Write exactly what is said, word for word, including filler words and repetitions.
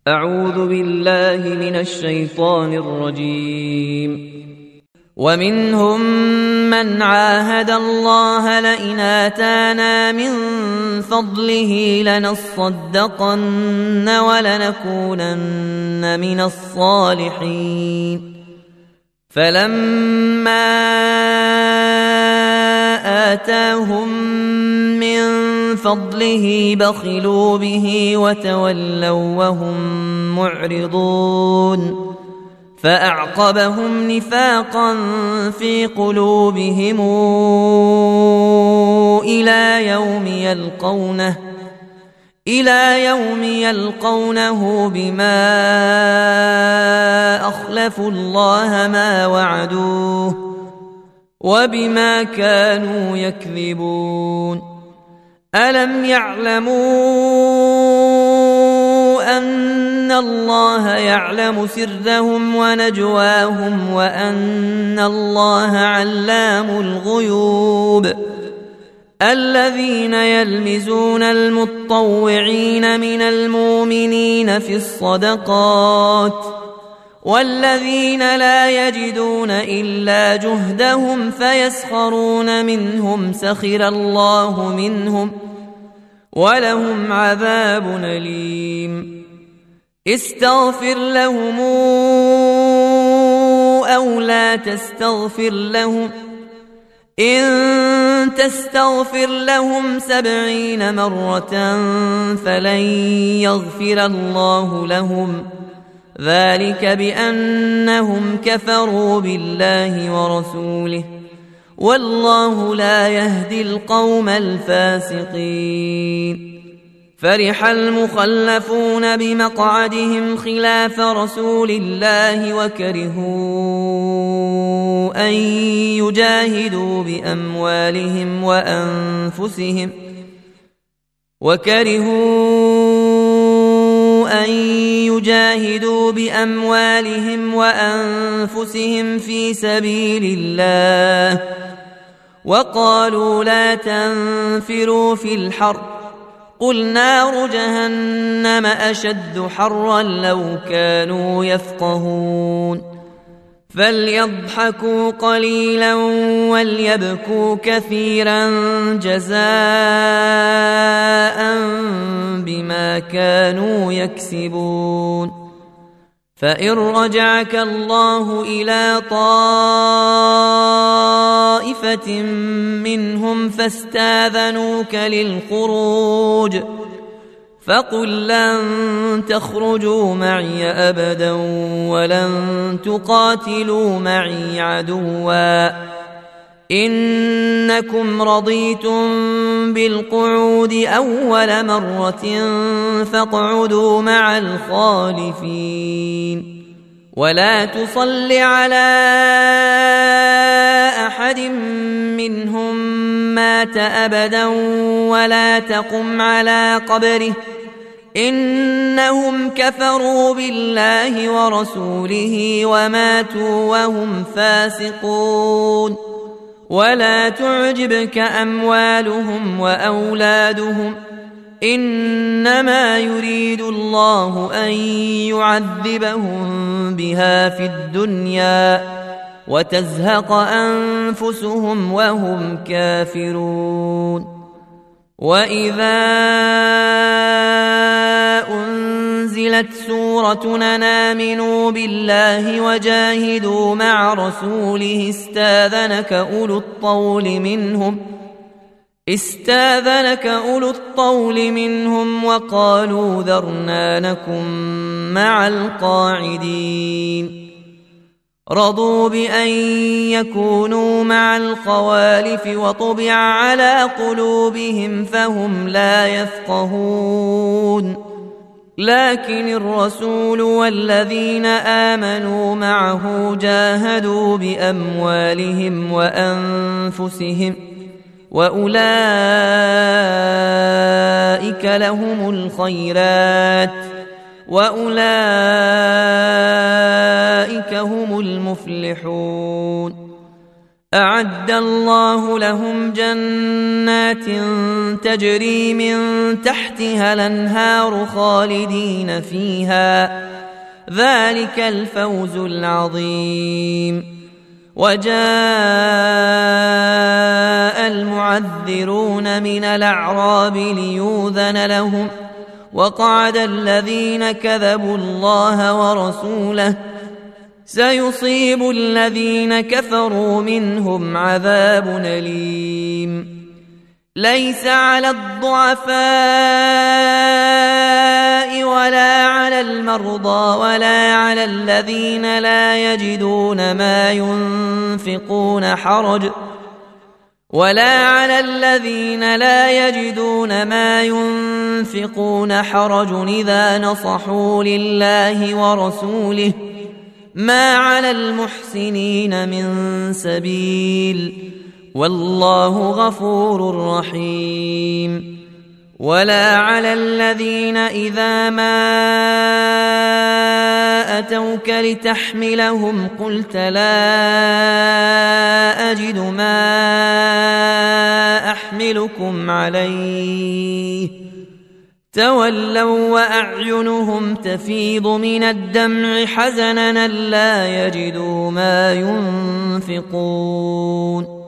أعوذ بالله من الشيطان الرجيم. ومنهم من عاهد الله لئن آتانا من فضله لنصدقن ولنكونن من الصالحين فلما آتاهم من فضله بخلوا به وتولوا وهم معرضون فأعقبهم نفاقا في قلوبهم إلى يوم يلقونه إلى يوم يلقونه بما أخلفوا الله ما وعدوه وبما كانوا يكذبون. ألم يعلموا أن الله يعلم سرهم ونجواهم وأن الله علام الغيوب؟ الذين يلمزون المطوعين من المؤمنين في الصدقات والذين لا يجدون إلا جهدهم فيسخرون منهم سخر الله منهم ولهم عذاب أليم. استغفر لهم أو لا تستغفر لهم إن تستغفر لهم سبعين مرة فلن يغفر الله لهم ذلك بأنهم كفروا بالله ورسوله والله لا يهدي القوم الفاسقين. فرح المخلفون بمقعدهم خلاف رسول الله وكرهوا أن يجاهدوا بأموالهم وأنفسهم وكرهوا أن يجاهدوا بأموالهم وأنفسهم في سبيل الله وقالوا لا تنفروا في الحر قل نار جهنم أشد حرا لو كانوا يفقهون. فليضحكوا قليلا وليبكوا كثيرا جزاء بما كانوا يكسبون. فإن رجعك الله إلى طائفة منهم فاستاذنوك للخروج فقل لن تخرجوا معي أبدا ولن تقاتلوا معي عدوا إنكم رضيتم بالقعود أول مرة فاقعدوا مع الخالفين ولا تصل على أحد منهم مات أبدا ولا تقم على قبره إنهم كفروا بالله ورسوله وماتوا وهم فاسقون. ولا تعجبك أموالهم وأولادهم إنما يريد الله أن يعذبهم بها في الدنيا وتزهق أنفسهم وهم كافرون. وإذا أنزلت سورة أن آمنوا بالله وجاهدوا مع رسوله استاذنك أولو الطول منهم استاذنك أولو الطول منهم وقالوا ذرنا نكن مع القاعدين. رضوا بأن يكونوا مع الخوالف وطبع على قلوبهم فهم لا يفقهون. لكن الرسول والذين آمنوا معه جاهدوا بأموالهم وأنفسهم وأولئك لهم الخيرات وأولئك هم المفلحون. أعد الله لهم جنات تجري من تحتها الأنهار خالدين فيها، ذلك الفوز العظيم. وجاء المعذرون من الأعراب ليؤذن لهم، وقعد الذين كذبوا الله ورسوله، سيصيب الذين كفروا منهم عذاب أليم. ليس على الضعفاء ولا على المرضى ولا على الذين لا يجدون ما ينفقون حرج ولا على الذين لا يجدون ما ينفقون حرج إذا نصحوا لله ورسوله، ما على المحسنين من سبيل، والله غفور رحيم. ولا على الذين إذا ما أتوك لتحملهم قلت لا أجد ما أحملكم عليه، تولوا وأعينهم تفيض من الدمع حزنا لا يجدوا ما ينفقون،